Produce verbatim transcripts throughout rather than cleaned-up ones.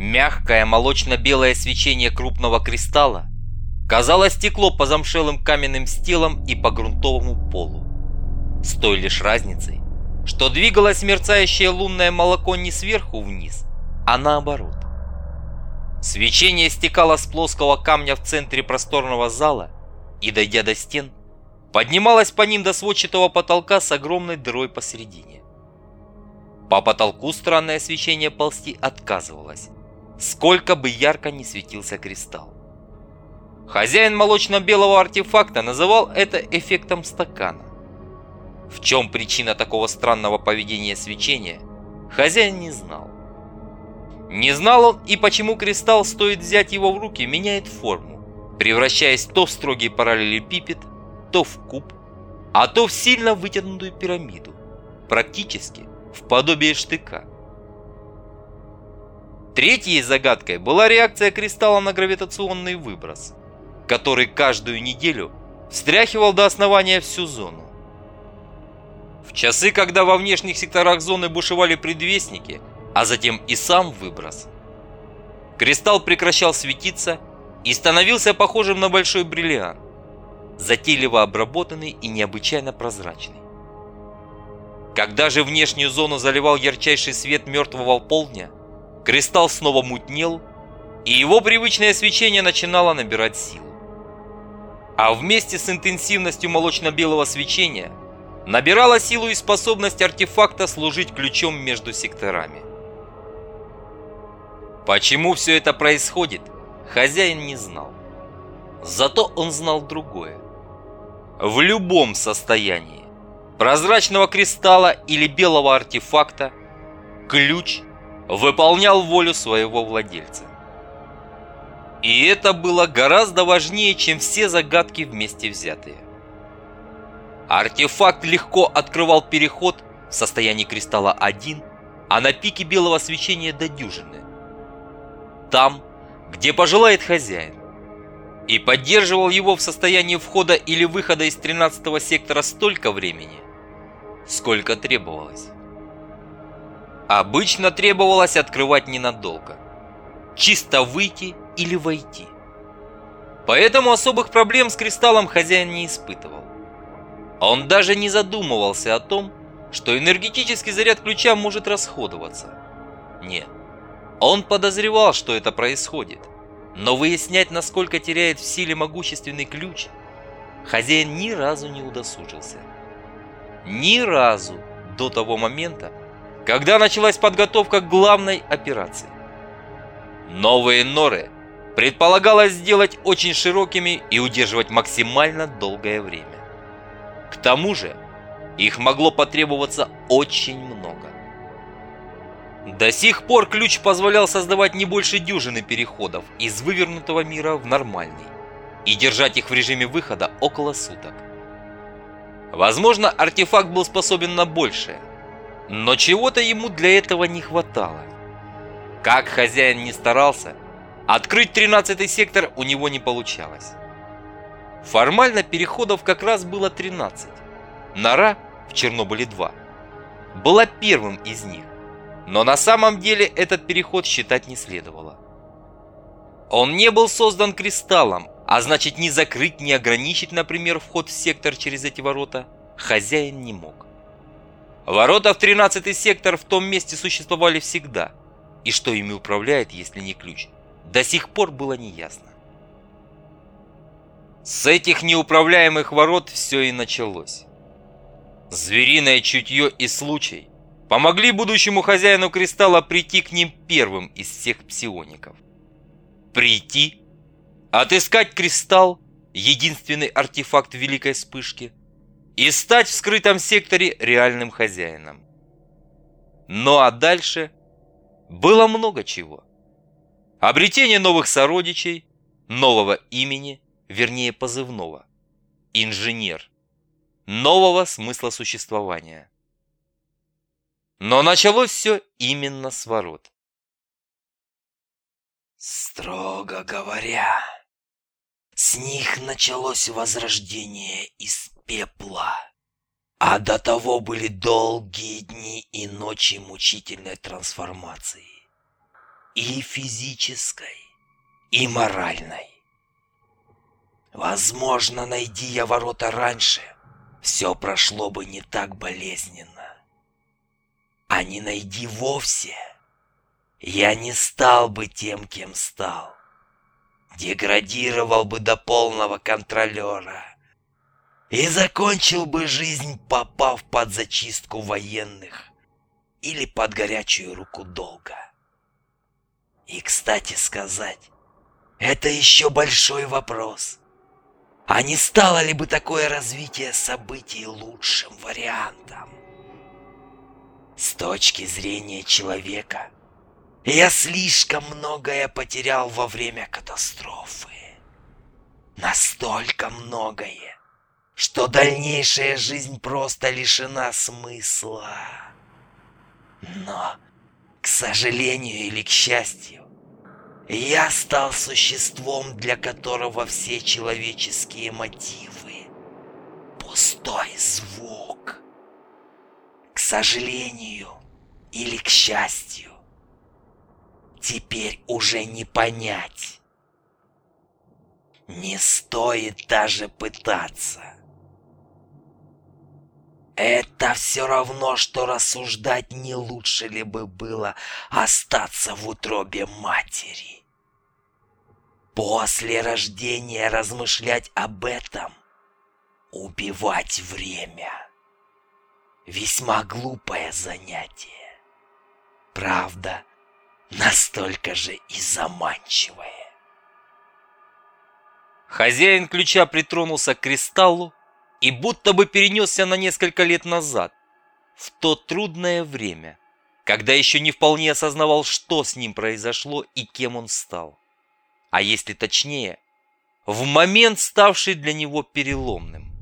Мягкое молочно-белое свечение крупного кристалла, казалось, текло по замшелым каменным стелам и по грунтовому полу. С той лишь разницей, что двигалось мерцающее лунное молоко не сверху вниз, а наоборот. Свечение стекало с плоского камня в центре просторного зала и, дойдя до стен, поднималось по ним до сводчатого потолка с огромной дырой посередине. По потолку странное свечение ползти отказывалось, сколько бы ярко ни светился кристалл. Хозяин молочно-белого артефакта называл это эффектом стакана. В чем причина такого странного поведения свечения, хозяин не знал. Не знал он и почему кристалл, стоит взять его в руки, меняет форму, превращаясь то в строгий параллелепипед, то в куб, а то в сильно вытянутую пирамиду, практически в подобие штыка. Третьей загадкой была реакция кристалла на гравитационный выброс, который каждую неделю встряхивал до основания всю зону. В часы, когда во внешних секторах зоны бушевали предвестники, а затем и сам выброс, кристалл прекращал светиться и становился похожим на большой бриллиант, затейливо обработанный и необычайно прозрачный. Когда же внешнюю зону заливал ярчайший свет мертвого полдня, кристалл снова мутнел, и его привычное свечение начинало набирать силу. А вместе с интенсивностью молочно-белого свечения набирала силу и способность артефакта служить ключом между секторами. Почему все это происходит, хозяин не знал. Зато он знал другое. В любом состоянии прозрачного кристалла или белого артефакта ключ выполнял волю своего владельца. И это было гораздо важнее, чем все загадки вместе взятые. Артефакт легко открывал переход в состоянии кристалла один, а на пике белого свечения до дюжины. Там, где пожелает хозяин. И поддерживал его в состоянии входа или выхода из тринадцатого сектора столько времени, сколько требовалось. Обычно требовалось открывать ненадолго. Чисто выйти или войти. Поэтому особых проблем с кристаллом хозяин не испытывал. Он даже не задумывался о том, что энергетический заряд ключа может расходоваться. Нет. Он подозревал, что это происходит, но выяснять, насколько теряет в силе могущественный ключ, хозяин ни разу не удосужился. Ни разу до того момента, когда началась подготовка к главной операции. Новые норы предполагалось сделать очень широкими и удерживать максимально долгое время. К тому же, их могло потребоваться очень много. До сих пор ключ позволял создавать не больше дюжины переходов из вывернутого мира в нормальный и держать их в режиме выхода около суток. Возможно, артефакт был способен на большее, но чего-то ему для этого не хватало. Как хозяин ни старался, открыть тринадцатый сектор у него не получалось. Формально переходов как раз было тринадцать. Нора в Чернобыле два была первым из них. Но на самом деле этот переход считать не следовало. Он не был создан кристаллом, а значит, ни закрыть, ни ограничить, например, вход в сектор через эти ворота хозяин не мог. Ворота в тринадцатый сектор в том месте существовали всегда, и что ими управляет, если не ключ, до сих пор было неясно. С этих неуправляемых ворот все и началось. Звериное чутье и случай помогли будущему хозяину кристалла прийти к ним первым из всех псиоников. Прийти, отыскать кристалл, единственный артефакт великой вспышки, и стать в скрытом секторе реальным хозяином. Ну а дальше было много чего. Обретение новых сородичей, нового имени, вернее позывного, инженер, нового смысла существования. Но началось все именно с ворот. Строго говоря, с них началось возрождение из пепла, а до того были долгие дни и ночи мучительной трансформации. и физической, и моральной. Возможно, найди я ворота раньше, все прошло бы не так болезненно. А не найди вовсе, я не стал бы тем, кем стал. Деградировал бы до полного контролера и закончил бы жизнь, попав под зачистку военных или под горячую руку долга. И, кстати сказать, это еще большой вопрос. А не стало ли бы такое развитие событий лучшим вариантом? С точки зрения человека, я слишком многое потерял во время катастрофы. Настолько многое, что дальнейшая жизнь просто лишена смысла. Но, к сожалению или к счастью, я стал существом, для которого все человеческие мотивы — пустой звук. К сожалению или к счастью, теперь уже не понять. Не стоит даже пытаться. Это все равно, что рассуждать, не лучше ли бы было остаться в утробе матери. После рождения размышлять об этом, убивать время. Весьма глупое занятие. Правда, настолько же и заманчивое. Хозяин ключа притронулся к кристаллу и будто бы перенесся на несколько лет назад, в то трудное время, когда еще не вполне осознавал, что с ним произошло и кем он стал. А если точнее, в момент, ставший для него переломным.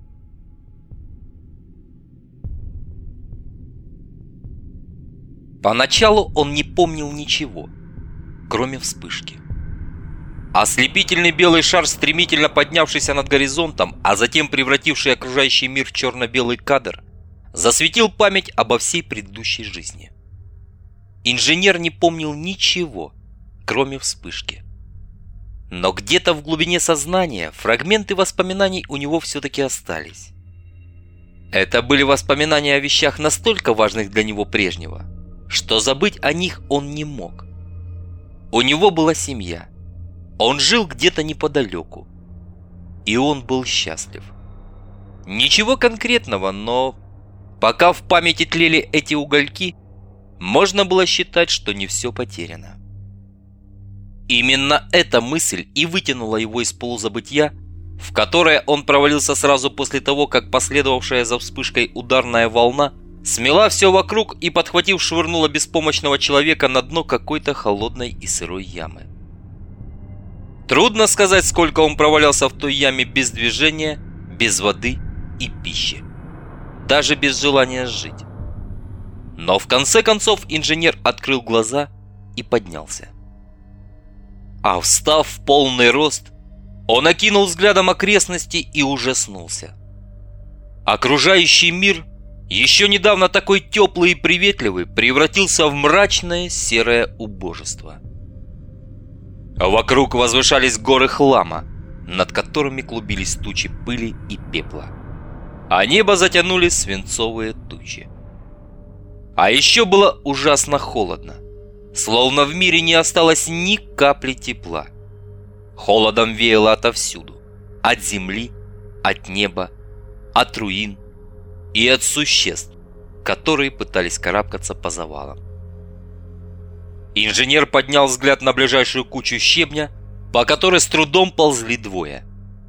Поначалу он не помнил ничего, кроме вспышки. Ослепительный белый шар, стремительно поднявшийся над горизонтом, а затем превративший окружающий мир в черно-белый кадр, засветил память обо всей предыдущей жизни. Инженер не помнил ничего, кроме вспышки. Но где-то в глубине сознания фрагменты воспоминаний у него все-таки остались. Это были воспоминания о вещах настолько важных для него прежнего, что забыть о них он не мог. У него была семья. Он жил где-то неподалеку. И он был счастлив. Ничего конкретного, но пока в памяти тлели эти угольки, можно было считать, что не все потеряно. Именно эта мысль и вытянула его из полузабытья, в которое он провалился сразу после того, как последовавшая за вспышкой ударная волна смела все вокруг и, подхватив, швырнула беспомощного человека на дно какой-то холодной и сырой ямы. Трудно сказать, сколько он провалялся в той яме без движения, без воды и пищи, даже без желания жить. Но в конце концов инженер открыл глаза и поднялся. А встав в полный рост, он окинул взглядом окрестности и ужаснулся. Окружающий мир, еще недавно такой теплый и приветливый, превратился в мрачное серое убожество. Вокруг возвышались горы хлама, над которыми клубились тучи пыли и пепла, а небо затянули свинцовые тучи. А еще было ужасно холодно, словно в мире не осталось ни капли тепла. Холодом веяло отовсюду, от земли, от неба, от руин и от существ, которые пытались карабкаться по завалам. Инженер поднял взгляд на ближайшую кучу щебня, по которой с трудом ползли двое.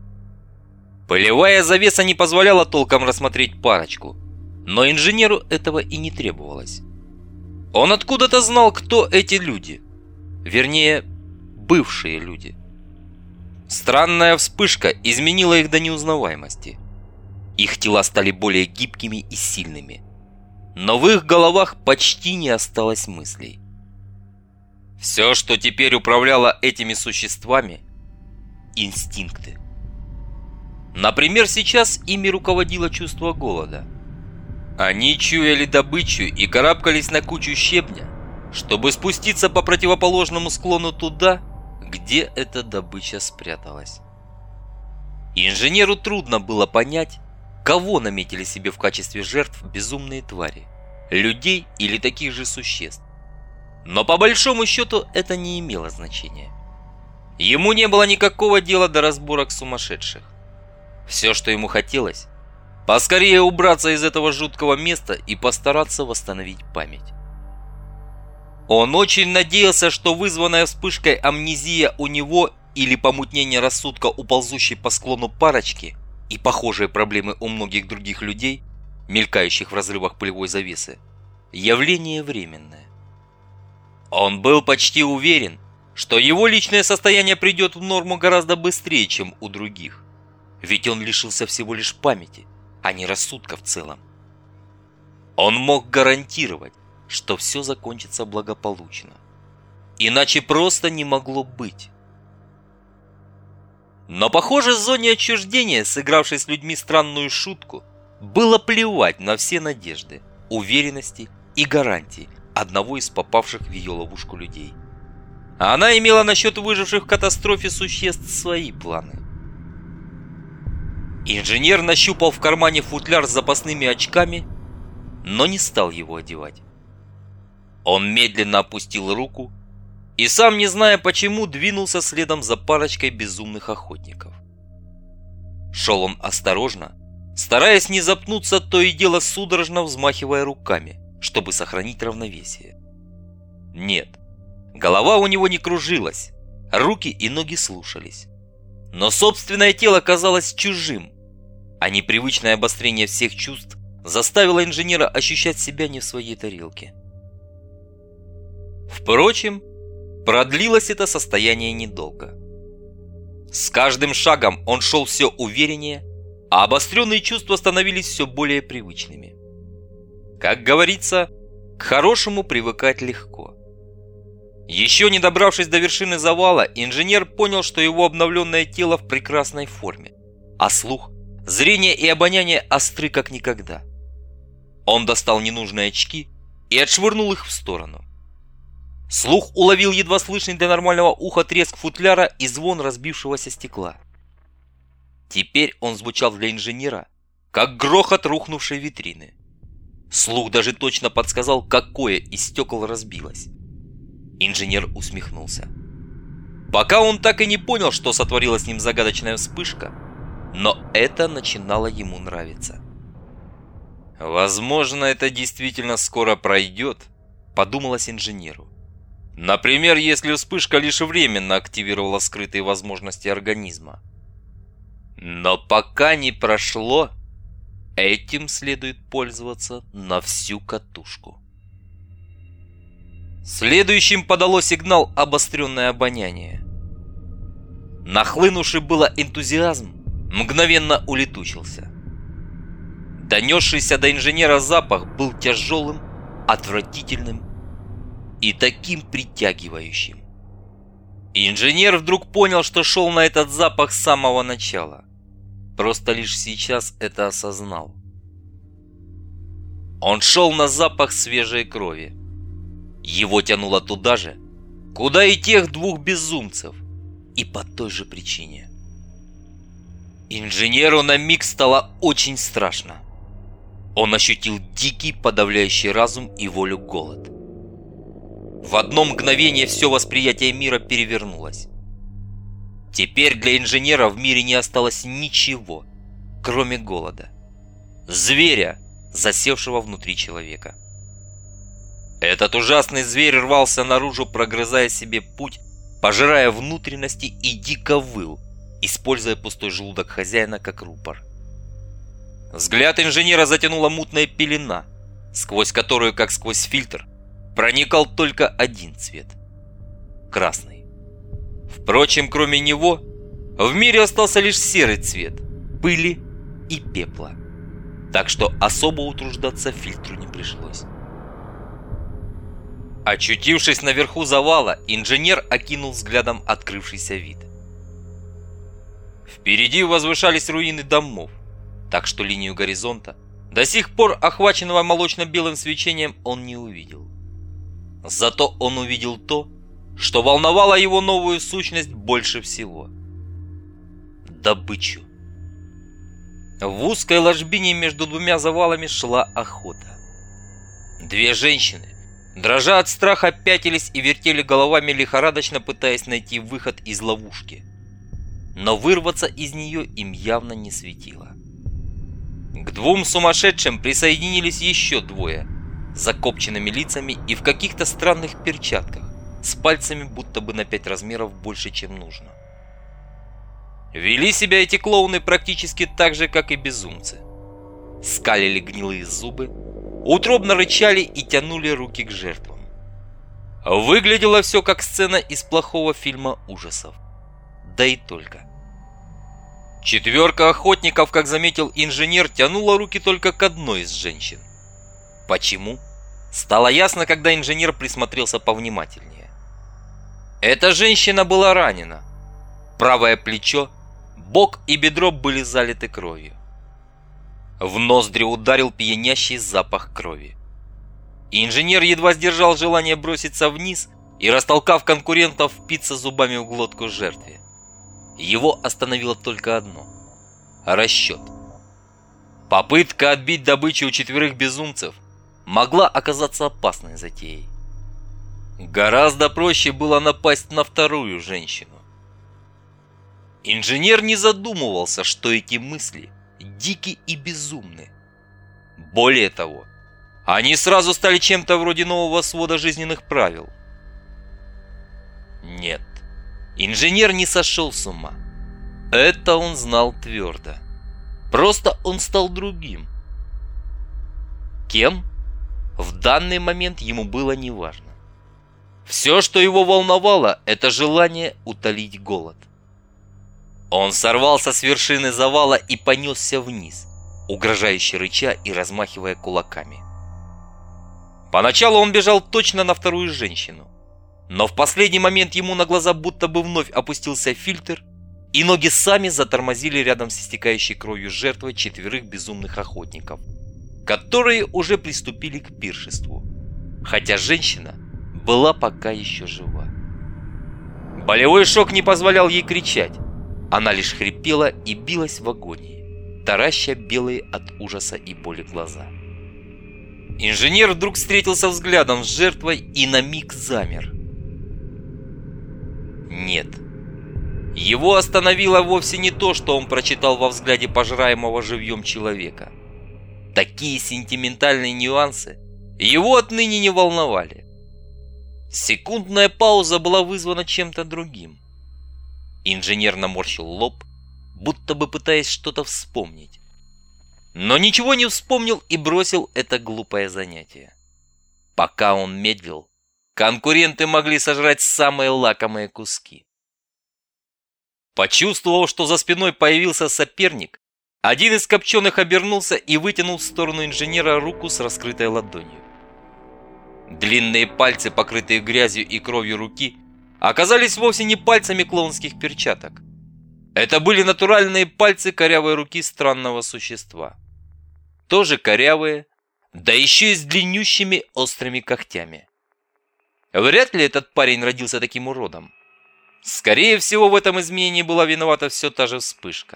Пылевая завеса не позволяла толком рассмотреть парочку, но инженеру этого и не требовалось. Он откуда-то знал, кто эти люди. Вернее, бывшие люди. Странная вспышка изменила их до неузнаваемости. Их тела стали более гибкими и сильными, но в их головах почти не осталось мыслей. Все, что теперь управляло этими существами – инстинкты. Например, сейчас ими руководило чувство голода. Они чуяли добычу и карабкались на кучу щебня, чтобы спуститься по противоположному склону туда, где эта добыча спряталась. Инженеру трудно было понять, кого наметили себе в качестве жертв безумные твари, людей или таких же существ. Но по большому счету это не имело значения. Ему не было никакого дела до разборок сумасшедших. Все, что ему хотелось, поскорее убраться из этого жуткого места и постараться восстановить память. Он очень надеялся, что вызванная вспышкой амнезия у него или помутнение рассудка у ползущей по склону парочки и похожие проблемы у многих других людей, мелькающих в разрывах пылевой завесы, явление временное. Он был почти уверен, что его личное состояние придет в норму гораздо быстрее, чем у других, ведь он лишился всего лишь памяти, а не рассудка в целом. Он мог гарантировать, что все закончится благополучно. Иначе просто не могло быть. Но, похоже, зоне отчуждения, сыгравшей с людьми странную шутку, было плевать на все надежды, уверенности и гарантии одного из попавших в ее ловушку людей. А она имела насчет выживших в катастрофе существ свои планы. Инженер нащупал в кармане футляр с запасными очками, но не стал его одевать. Он медленно опустил руку и, сам не зная почему, двинулся следом за парочкой безумных охотников. Шел он осторожно, стараясь не запнуться, то и дело судорожно взмахивая руками, чтобы сохранить равновесие. Нет, голова у него не кружилась, руки и ноги слушались. Но собственное тело казалось чужим, а непривычное обострение всех чувств заставило инженера ощущать себя не в своей тарелке. Впрочем, продлилось это состояние недолго. С каждым шагом он шел все увереннее, а обостренные чувства становились все более привычными. Как говорится, к хорошему привыкать легко. Еще не добравшись до вершины завала, инженер понял, что его обновленное тело в прекрасной форме, а слух, зрение и обоняние остры как никогда. Он достал ненужные очки и отшвырнул их в сторону. Слух уловил едва слышный для нормального уха треск футляра и звон разбившегося стекла. Теперь он звучал для инженера, как грохот рухнувшей витрины. Слух даже точно подсказал, какое из стекол разбилось. Инженер усмехнулся. Пока он так и не понял, что сотворила с ним загадочная вспышка, но это начинало ему нравиться. «Возможно, это действительно скоро пройдет», — подумалось инженеру. Например, если вспышка лишь временно активировала скрытые возможности организма. Но пока не прошло, этим следует пользоваться на всю катушку. Следующим подало сигнал обостренное обоняние. Нахлынувший было энтузиазм мгновенно улетучился. Донесшийся до инженера запах был тяжелым, отвратительным и таким притягивающим. Инженер вдруг понял, что шел на этот запах с самого начала. Просто лишь сейчас это осознал. Он шел на запах свежей крови. Его тянуло туда же, куда и тех двух безумцев, и по той же причине. Инженеру на миг стало очень страшно. Он ощутил дикий, подавляющий разум и волю голод. В одно мгновение все восприятие мира перевернулось. Теперь для инженера в мире не осталось ничего, кроме голода. Зверя, засевшего внутри человека. Этот ужасный зверь рвался наружу, прогрызая себе путь, пожирая внутренности и дико выл, используя пустой желудок хозяина как рупор. Взгляд инженера затянула мутная пелена, сквозь которую, как сквозь фильтр, проникал только один цвет – красный. Впрочем, кроме него, в мире остался лишь серый цвет – пыли и пепла. Так что особо утруждаться фильтру не пришлось. Очутившись наверху завала, инженер окинул взглядом открывшийся вид. Впереди возвышались руины домов, так что линию горизонта, до сих пор охваченного молочно-белым свечением, он не увидел. Зато он увидел то, что волновало его новую сущность больше всего. Добычу. В узкой ложбине между двумя завалами шла охота. Две женщины, дрожа от страха, пятились и вертели головами, лихорадочно пытаясь найти выход из ловушки. Но вырваться из нее им явно не светило. К двум сумасшедшим присоединились еще двое, с закопченными лицами и в каких-то странных перчатках, с пальцами будто бы на пять размеров больше, чем нужно. Вели себя эти клоуны практически так же, как и безумцы. Скалили гнилые зубы, утробно рычали и тянули руки к жертвам. Выглядело все как сцена из плохого фильма ужасов. Да и только. Четверка охотников, как заметил инженер, тянула руки только к одной из женщин. Почему? Стало ясно, когда инженер присмотрелся повнимательнее. Эта женщина была ранена. Правое плечо, бок и бедро были залиты кровью. В ноздри ударил пьянящий запах крови. Инженер едва сдержал желание броситься вниз и, растолкав конкурентов, впиться зубами в глотку жертве. Его остановило только одно – расчет. Попытка отбить добычу у четверых безумцев могла оказаться опасной затеей. Гораздо проще было напасть на вторую женщину. Инженер не задумывался, что эти мысли дики и безумны. Более того, они сразу стали чем-то вроде нового свода жизненных правил. Нет, инженер не сошел с ума. Это он знал твердо. Просто он стал другим. Кем? В данный момент ему было неважно. Все, что его волновало, это желание утолить голод. Он сорвался с вершины завала и понесся вниз, угрожающе рыча и размахивая кулаками. Поначалу он бежал точно на вторую женщину, но в последний момент ему на глаза будто бы вновь опустился фильтр, и ноги сами затормозили рядом с истекающей кровью жертвой четверых безумных охотников, которые уже приступили к пиршеству, хотя женщина была пока еще жива. Болевой шок не позволял ей кричать. Она лишь хрипела и билась в агонии, тараща белые от ужаса и боли глаза. Инженер вдруг встретился взглядом с жертвой и на миг замер. Нет. Его остановило вовсе не то, что он прочитал во взгляде пожираемого живьем человека. Такие сентиментальные нюансы его отныне не волновали. Секундная пауза была вызвана чем-то другим. Инженер наморщил лоб, будто бы пытаясь что-то вспомнить. Но ничего не вспомнил и бросил это глупое занятие. Пока он медлил, конкуренты могли сожрать самые лакомые куски. Почувствовав, что за спиной появился соперник, один из копченых обернулся и вытянул в сторону инженера руку с раскрытой ладонью. Длинные пальцы, покрытые грязью и кровью руки, оказались вовсе не пальцами клоунских перчаток. Это были натуральные пальцы корявой руки странного существа. Тоже корявые, да еще и с длиннющими острыми когтями. Вряд ли этот парень родился таким уродом. Скорее всего, в этом изменении была виновата все та же вспышка.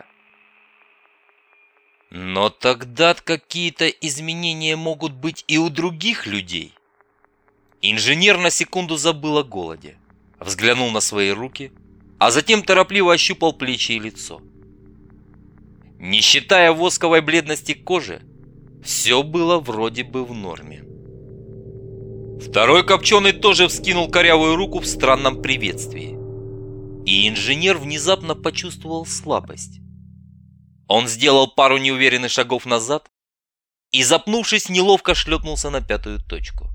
Но тогда какие-то изменения могут быть и у других людей. Инженер на секунду забыл о голоде, взглянул на свои руки, а затем торопливо ощупал плечи и лицо. Не считая восковой бледности кожи, все было вроде бы в норме. Второй копченый тоже вскинул корявую руку в странном приветствии. И инженер внезапно почувствовал слабость. Он сделал пару неуверенных шагов назад и, запнувшись, неловко шлепнулся на пятую точку.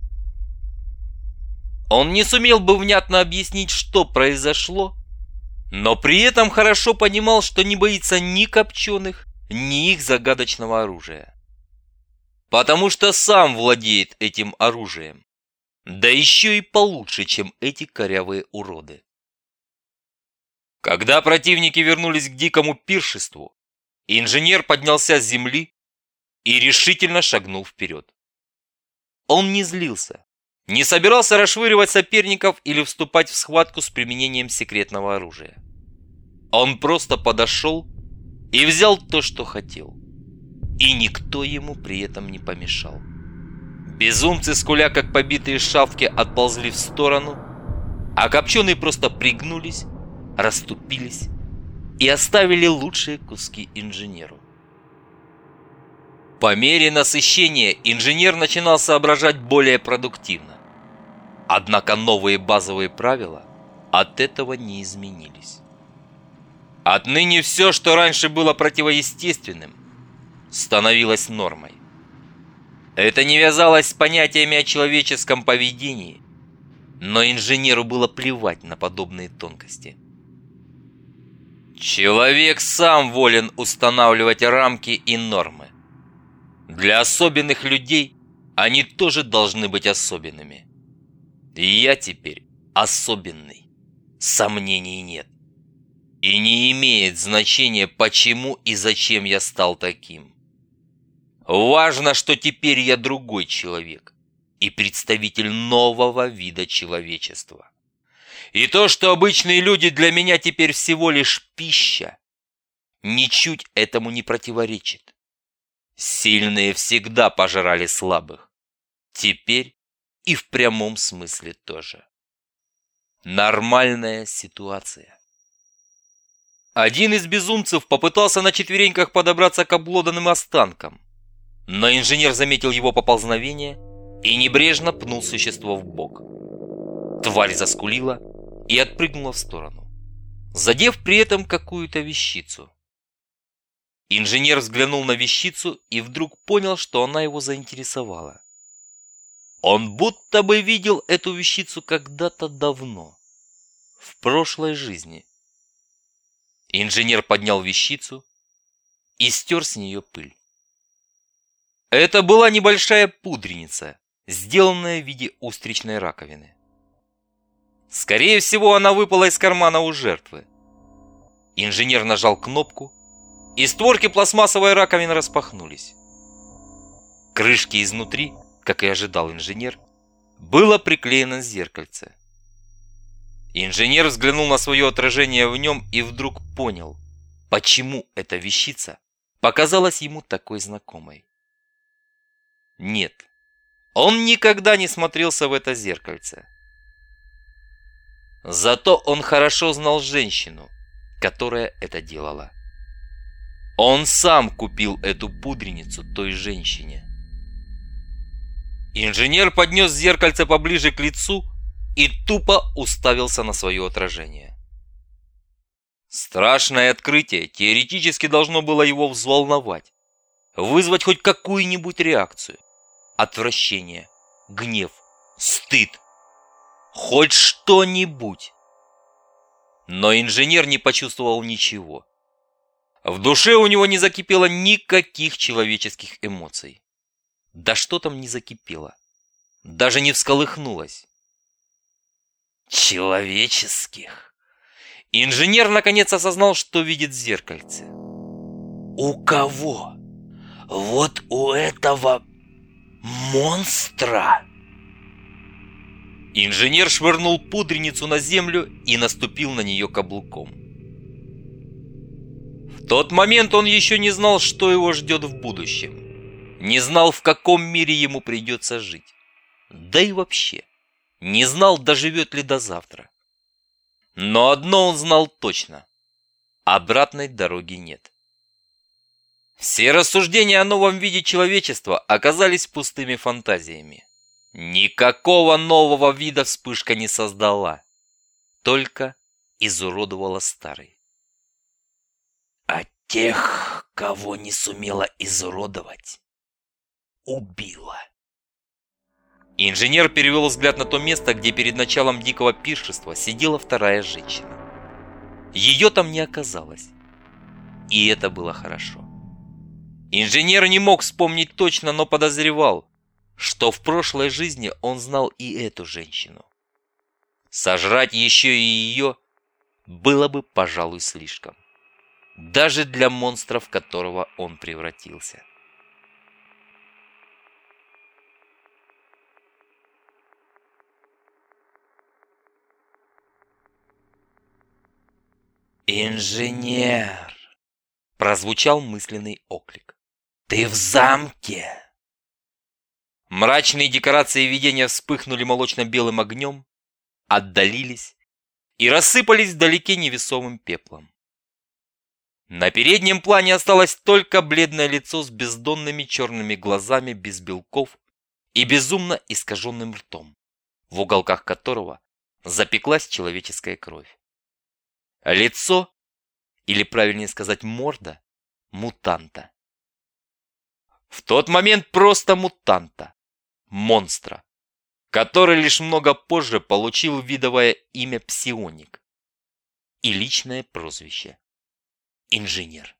Он не сумел бы внятно объяснить, что произошло, но при этом хорошо понимал, что не боится ни копченых, ни их загадочного оружия. Потому что сам владеет этим оружием, да еще и получше, чем эти корявые уроды. Когда противники вернулись к дикому пиршеству, инженер поднялся с земли и решительно шагнул вперед. Он не злился, Не собирался расшвыривать соперников или вступать в схватку с применением секретного оружия. Он просто подошел и взял то, что хотел. И никто ему при этом не помешал. Безумцы, скуля как побитые шавки, отползли в сторону, а копченые просто пригнулись, расступились и оставили лучшие куски инженеру. По мере насыщения инженер начинал соображать более продуктивно. Однако новые базовые правила от этого не изменились. Отныне все, что раньше было противоестественным, становилось нормой. Это не вязалось с понятиями о человеческом поведении, но инженеру было плевать на подобные тонкости. Человек сам волен устанавливать рамки и нормы. Для особенных людей они тоже должны быть особенными. И я теперь особенный, сомнений нет. И не имеет значения, почему и зачем я стал таким. Важно, что теперь я другой человек и представитель нового вида человечества. И то, что обычные люди для меня теперь всего лишь пища, ничуть этому не противоречит. Сильные всегда пожирали слабых. Теперь и в прямом смысле тоже. Нормальная ситуация. Один из безумцев попытался на четвереньках подобраться к обглоданным останкам, но инженер заметил его поползновение и небрежно пнул существо в бок. Тварь заскулила и отпрыгнула в сторону, задев при этом какую-то вещицу. Инженер взглянул на вещицу и вдруг понял, что она его заинтересовала. Он будто бы видел эту вещицу когда-то давно, в прошлой жизни. Инженер поднял вещицу и стер с нее пыль. Это была небольшая пудреница, сделанная в виде устричной раковины. Скорее всего, она выпала из кармана у жертвы. Инженер нажал кнопку, и створки пластмассовой раковины распахнулись. Крышке изнутри, как и ожидал инженер, было приклеено зеркальце. Инженер взглянул на свое отражение в нем и вдруг понял, почему эта вещица показалась ему такой знакомой. Нет, он никогда не смотрелся в это зеркальце. Зато он хорошо знал женщину, которая это делала. Он сам купил эту пудреницу той женщине. Инженер поднес зеркальце поближе к лицу и тупо уставился на свое отражение. Страшное открытие теоретически должно было его взволновать, вызвать хоть какую-нибудь реакцию. Отвращение, гнев, стыд. Хоть что-нибудь. Но инженер не почувствовал ничего. В душе у него не закипело никаких человеческих эмоций. Да что там не закипело? Даже не всколыхнулось. Человеческих. Инженер наконец осознал, что видит в зеркальце. У кого? Вот у этого монстра? Инженер швырнул пудреницу на землю и наступил на нее каблуком. В тот момент он еще не знал, что его ждет в будущем. Не знал, в каком мире ему придется жить. Да и вообще, не знал, доживет ли до завтра. Но одно он знал точно. Обратной дороги нет. Все рассуждения о новом виде человечества оказались пустыми фантазиями. Никакого нового вида вспышка не создала, только изуродовала старый. А тех, кого не сумела изуродовать, убила. Инженер перевел взгляд на то место, где перед началом дикого пиршества сидела вторая женщина. Ее там не оказалось, и это было хорошо. Инженер не мог вспомнить точно, но подозревал, что в прошлой жизни он знал и эту женщину. Сожрать еще и ее было бы, пожалуй, слишком. Даже для монстра, в которого он превратился. «Инженер!» – прозвучал мысленный оклик. «Ты в замке?» Мрачные декорации видения вспыхнули молочно-белым огнем, отдалились и рассыпались вдалеке невесомым пеплом. На переднем плане осталось только бледное лицо с бездонными черными глазами без белков и безумно искаженным ртом, в уголках которого запеклась человеческая кровь. Лицо, или правильнее сказать морда, мутанта. В тот момент просто мутанта, монстра, который лишь много позже получил видовое имя Псионик и личное прозвище Инженер.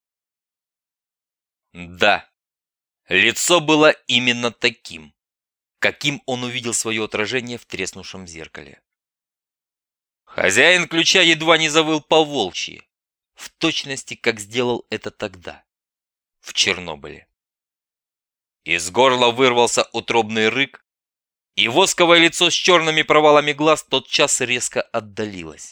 Да, лицо было именно таким, каким он увидел свое отражение в треснувшем зеркале. Хозяин ключа едва не завыл по-волчьи, в точности, как сделал это тогда, в Чернобыле. Из горла вырвался утробный рык, и восковое лицо с черными провалами глаз тотчас резко отдалилось.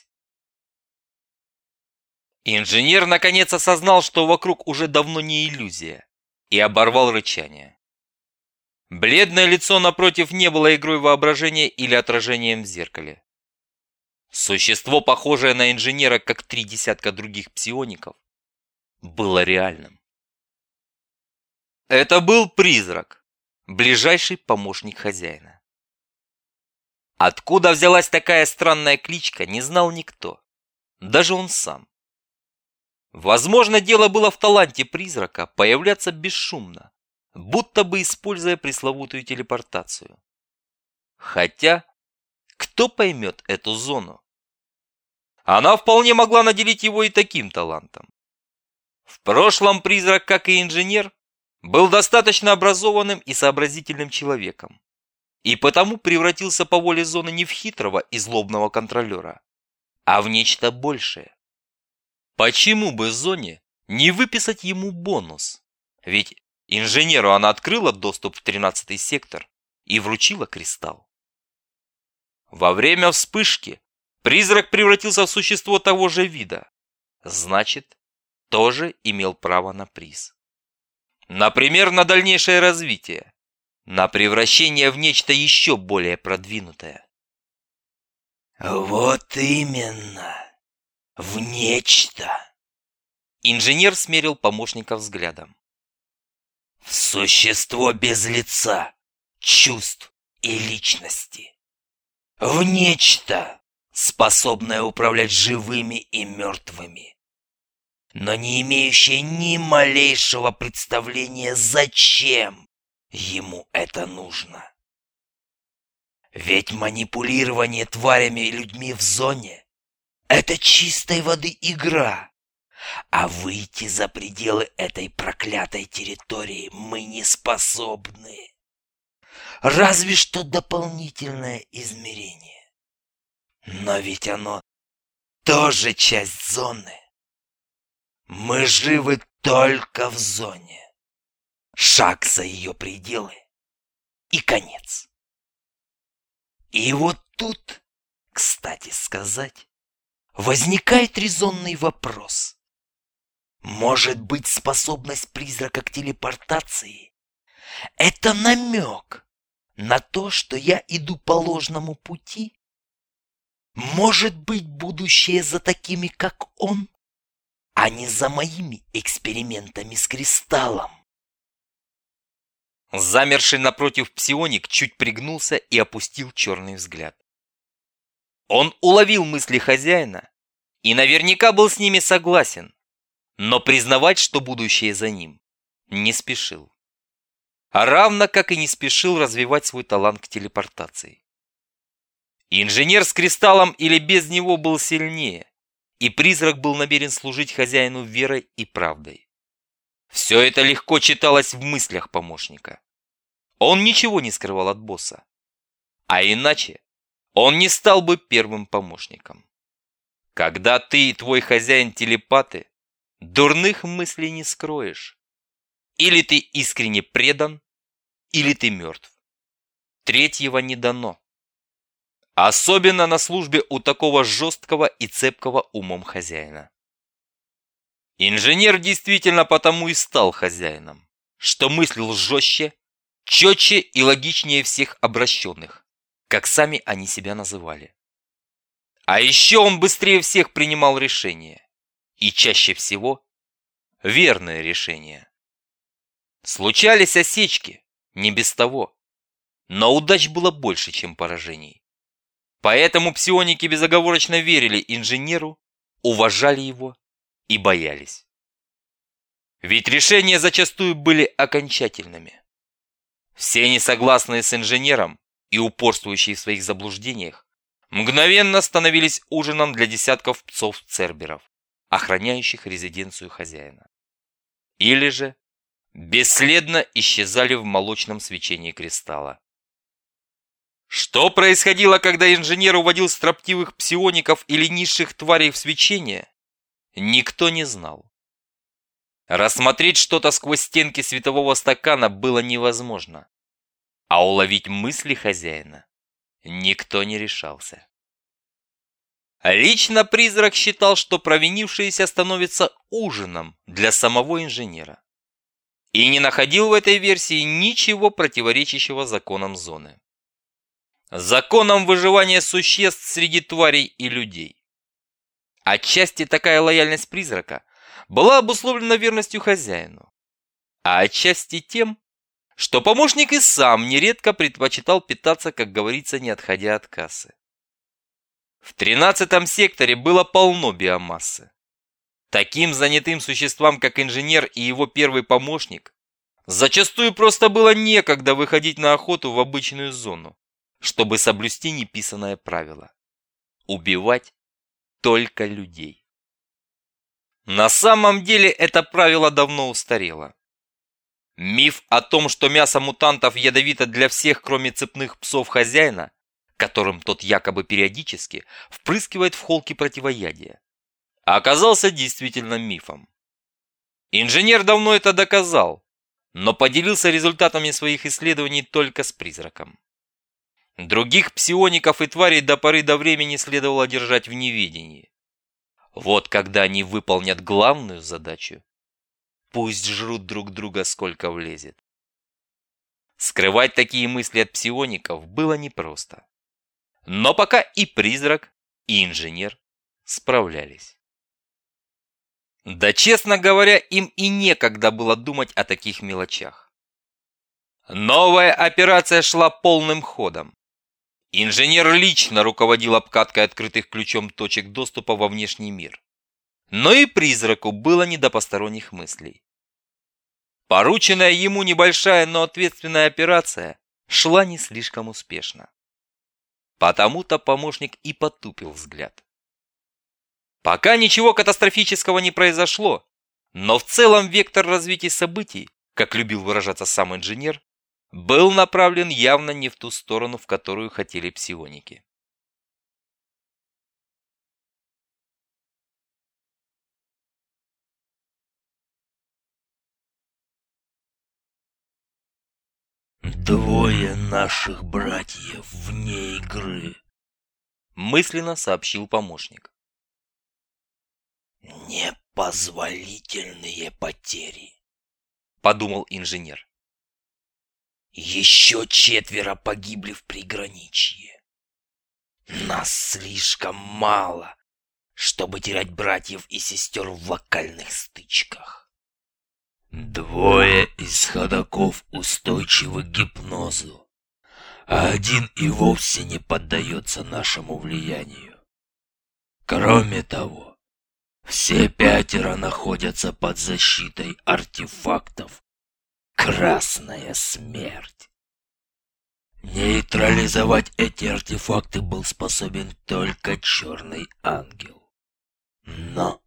Инженер наконец осознал, что вокруг уже давно не иллюзия, и оборвал рычание. Бледное лицо напротив не было игрой воображения или отражением в зеркале. Существо, похожее на инженера, как три десятка других псиоников, было реальным. Это был призрак, ближайший помощник хозяина. Откуда взялась такая странная кличка, не знал никто, даже он сам. Возможно, дело было в таланте призрака появляться бесшумно, будто бы используя пресловутую телепортацию. Хотя, кто поймет эту зону? Она вполне могла наделить его и таким талантом. В прошлом призрак, как и инженер, был достаточно образованным и сообразительным человеком, и потому превратился по воле зоны не в хитрого и злобного контролера, а в нечто большее. Почему бы зоне не выписать ему бонус? Ведь инженеру она открыла доступ в тринадцатый сектор и вручила кристалл. Во время вспышки призрак превратился в существо того же вида, значит, тоже имел право на приз. Например, на дальнейшее развитие, на превращение в нечто еще более продвинутое. «Вот именно! В нечто!» Инженер смерил помощника взглядом. «В существо без лица, чувств и личности. В нечто, способное управлять живыми и мертвыми, но не имеющее ни малейшего представления, зачем ему это нужно. Ведь манипулирование тварями и людьми в зоне — это чистой воды игра, а выйти за пределы этой проклятой территории мы не способны. Разве что дополнительное измерение. Но ведь оно тоже часть зоны. Мы живы только в зоне. Шаг за ее пределы и конец. И вот тут, кстати сказать, возникает резонный вопрос. Может быть, способность призрака к телепортации — это намек на то, что я иду по ложному пути? Может быть, будущее за такими, как он, а не за моими экспериментами с кристаллом? Замерший напротив псионик чуть пригнулся и опустил черный взгляд. Он уловил мысли хозяина и наверняка был с ними согласен, но признавать, что будущее за ним, не спешил. Равно как и не спешил развивать свой талант к телепортации. Инженер с кристаллом или без него был сильнее, и призрак был намерен служить хозяину верой и правдой. Все это легко читалось в мыслях помощника. Он ничего не скрывал от босса. А иначе он не стал бы первым помощником. Когда ты и твой хозяин телепаты, дурных мыслей не скроешь. Или ты искренне предан, или ты мертв. Третьего не дано. особенно на службе у такого жесткого и цепкого умом хозяина. Инженер действительно потому и стал хозяином, что мыслил жестче, четче и логичнее всех обращенных, как сами они себя называли. А еще он быстрее всех принимал решения, и чаще всего верные решения. Случались осечки, не без того, но удач было больше, чем поражений. Поэтому псионики безоговорочно верили инженеру, уважали его и боялись. Ведь решения зачастую были окончательными. Все несогласные с инженером и упорствующие в своих заблуждениях мгновенно становились ужином для десятков псов-церберов, охраняющих резиденцию хозяина. Или же бесследно исчезали в молочном свечении кристалла. Что происходило, когда инженер уводил строптивых псиоников или низших тварей в свечение, никто не знал. Рассмотреть что-то сквозь стенки светового стакана было невозможно, а уловить мысли хозяина никто не решался. Лично призрак считал, что провинившиеся становятся ужином для самого инженера, и не находил в этой версии ничего противоречащего законам зоны. Законам выживания существ среди тварей и людей. Отчасти такая лояльность призрака была обусловлена верностью хозяину, а отчасти тем, что помощник и сам нередко предпочитал питаться, как говорится, не отходя от кассы. В тринадцатом секторе было полно биомассы. Таким занятым существам, как инженер и его первый помощник, зачастую просто было некогда выходить на охоту в обычную зону, чтобы соблюсти неписанное правило – убивать только людей. На самом деле это правило давно устарело. Миф о том, что мясо мутантов ядовито для всех, кроме цепных псов хозяина, которым тот якобы периодически впрыскивает в холки противоядия, оказался действительно мифом. Инженер давно это доказал, но поделился результатами своих исследований только с призраком. Других псиоников и тварей до поры до времени следовало держать в неведении. Вот когда они выполнят главную задачу, пусть жрут друг друга сколько влезет. Скрывать такие мысли от псиоников было непросто. Но пока и призрак, и инженер справлялись. Да, честно говоря, им и некогда было думать о таких мелочах. Новая операция шла полным ходом. Инженер лично руководил обкаткой открытых ключом точек доступа во внешний мир. Но и призраку было не до посторонних мыслей. Порученная ему небольшая, но ответственная операция шла не слишком успешно. Потому-то помощник и потупил взгляд. Пока ничего катастрофического не произошло, но в целом вектор развития событий, как любил выражаться сам инженер, был направлен явно не в ту сторону, в которую хотели псионики. «Двое наших братьев вне игры», — мысленно сообщил помощник. «Непозволительные потери», — подумал инженер. «Еще четверо погибли в приграничье. Нас слишком мало, чтобы терять братьев и сестер в локальных стычках. Двое из ходоков устойчивы к гипнозу, а один и вовсе не поддается нашему влиянию. Кроме того, все пятеро находятся под защитой артефактов «Красная смерть». Нейтрализовать эти артефакты был способен только Черный Ангел. Но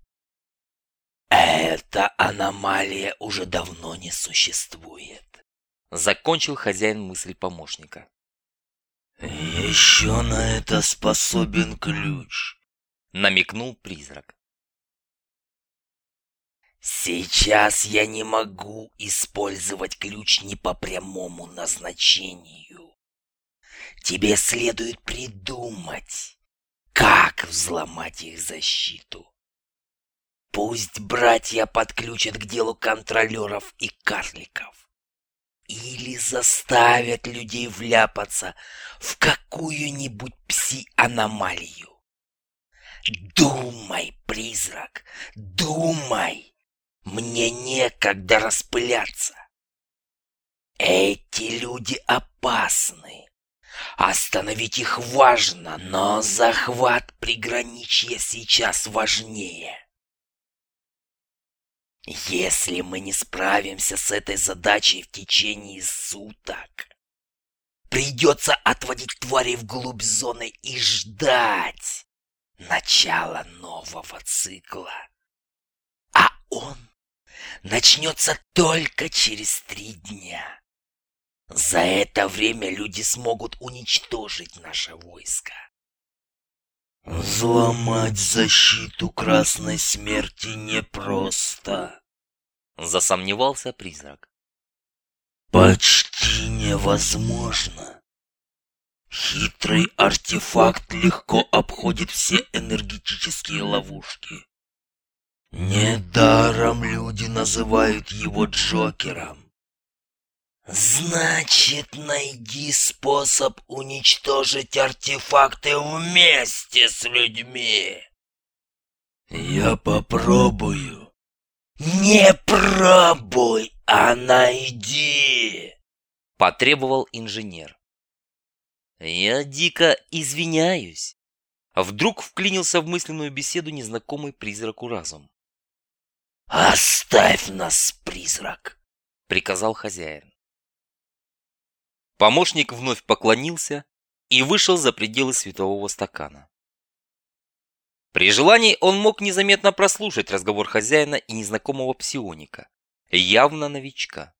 эта аномалия уже давно не существует. Закончил хозяин мысль помощника. Еще на это способен ключ, намекнул призрак. Сейчас я не могу использовать ключ не по прямому назначению. тебе следует придумать, как взломать их защиту. Пусть братья подключат к делу контролеров и карликов. Или заставят людей вляпаться в какую-нибудь пси-аномалию. Думай, призрак, думай. Мне некогда распыляться. Эти люди опасны. Остановить их важно, но захват приграничья сейчас важнее. Если мы не справимся с этой задачей в течение суток, придется отводить тварей вглубь зоны и ждать начала нового цикла. А он начнется только через три дня. За это время люди смогут уничтожить наше войско. Взломать защиту Красной Смерти непросто, засомневался призрак. Почти невозможно. Хитрый артефакт легко обходит все энергетические ловушки. Недаром люди называют его Джокером. Значит, найди способ уничтожить артефакты вместе с людьми. Я попробую. Не пробуй, а найди, потребовал инженер. Я дико извиняюсь. Вдруг вклинился в мысленную беседу незнакомый призраку разум. Оставь нас, призрак, приказал хозяин. Помощник вновь поклонился и вышел за пределы светового стакана. При желании он мог незаметно прослушать разговор хозяина и незнакомого псионика, явно новичка.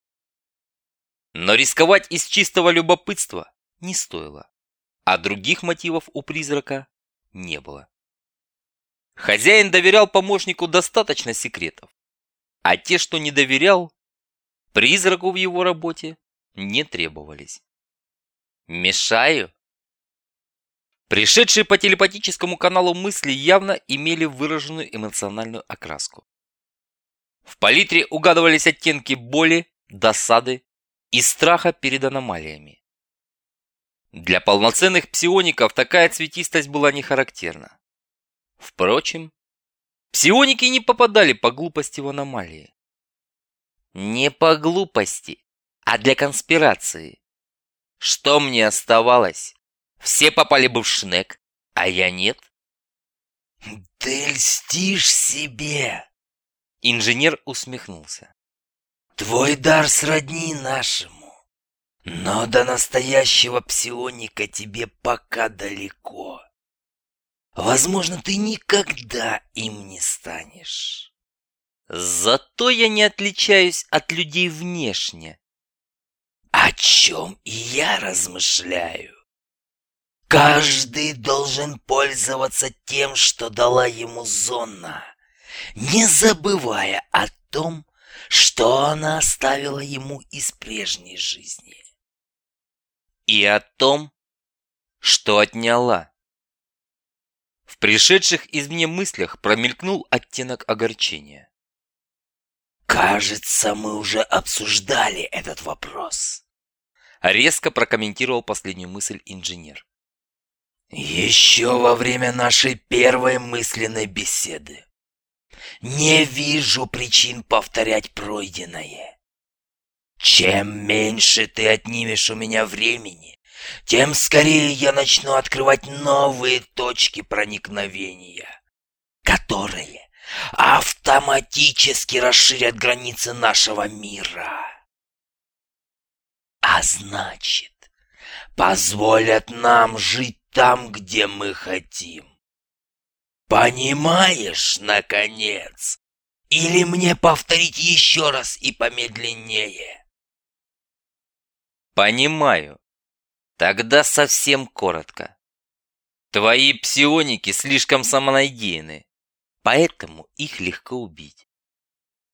Но рисковать из чистого любопытства не стоило, а других мотивов у призрака не было. Хозяин доверял помощнику достаточно секретов, а те, что не доверял, призраку в его работе не требовались. Мешаю? Пришедшие по телепатическому каналу мысли явно имели выраженную эмоциональную окраску. В палитре угадывались оттенки боли, досады и страха перед аномалиями. Для полноценных псиоников такая цветистость была не характерна. Впрочем, псионики не попадали по глупости в аномалии. Не по глупости, а для конспирации. Что мне оставалось? Все попали бы в шнек, а я нет. Ты льстишь себе. Инженер усмехнулся. Твой дар сродни нашему, но до настоящего псионика тебе пока далеко. Возможно, ты никогда им не станешь. Зато я не отличаюсь от людей внешне. О чем и я размышляю. Каждый должен пользоваться тем, что дала ему зона, не забывая о том, что она оставила ему из прежней жизни. И о том, что отняла. В пришедших извне мыслях промелькнул оттенок огорчения. Кажется, мы уже обсуждали этот вопрос. Резко прокомментировал последнюю мысль инженер. Еще во время нашей первой мысленной беседы. Не вижу причин повторять пройденное. Чем меньше ты отнимешь у меня времени, тем скорее я начну открывать новые точки проникновения, которые автоматически расширят границы нашего мира. А значит, позволят нам жить там, где мы хотим. Понимаешь, наконец? Или мне повторить еще раз и помедленнее? Понимаю. Тогда совсем коротко. Твои псионики слишком самонадеянны, поэтому их легко убить.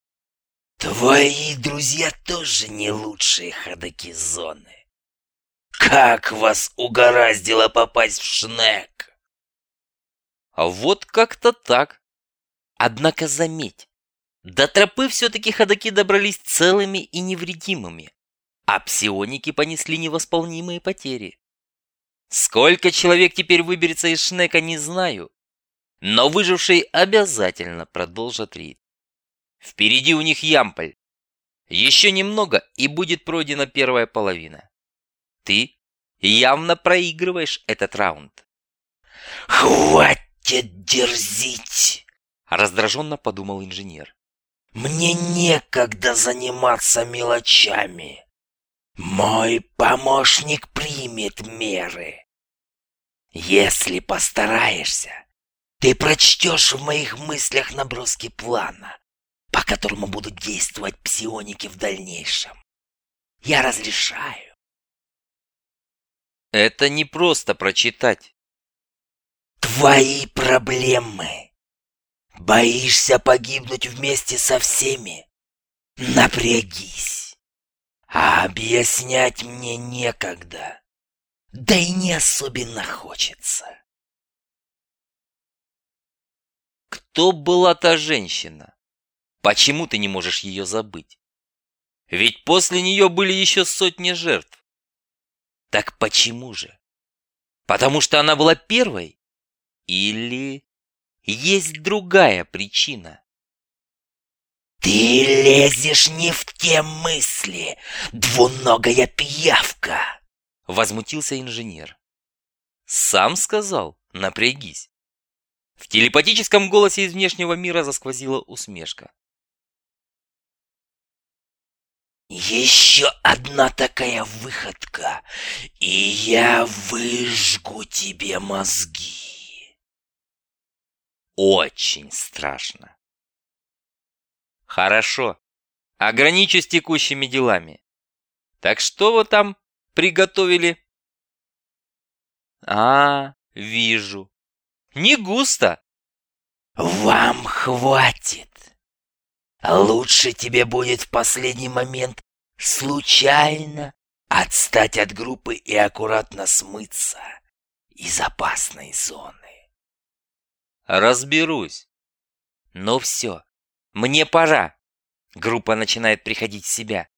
Твои друзья тоже не лучшие ходоки зоны. Как вас угораздило попасть в Шнек? А вот как-то так. Однако заметь, до тропы все-таки ходаки добрались целыми и невредимыми, а псионики понесли невосполнимые потери. Сколько человек теперь выберется из Шнека, не знаю, но выжившие обязательно продолжат рейд. Впереди у них Ямполь. Еще немного, и будет пройдена первая половина. Ты явно проигрываешь этот раунд. «Хватит дерзить!» — раздраженно подумал инженер. «Мне некогда заниматься мелочами. Мой помощник примет меры. Если постараешься, ты прочтешь в моих мыслях наброски плана, по которому будут действовать псионики в дальнейшем. Я разрешаю». Это не просто прочитать. Твои проблемы. Боишься погибнуть вместе со всеми? Напрягись. А объяснять мне некогда. Да и не особенно хочется. Кто была та женщина? Почему ты не можешь ее забыть? Ведь после нее были еще сотни жертв. Так почему же? Потому что она была первой? Или есть другая причина? Ты лезешь не в те мысли, двуногая пиявка! Возмутился инженер. Сам сказал, напрягись. В телепатическом голосе из внешнего мира засквозила усмешка. Еще одна такая выходка, и я выжгу тебе мозги. Очень страшно. Хорошо, ограничусь текущими делами. Так что вы там приготовили? А, вижу. Не густо. Вам хватит. Лучше тебе будет в последний момент случайно отстать от группы и аккуратно смыться из опасной зоны. Разберусь. Но все, мне пора. Группа начинает приходить в себя.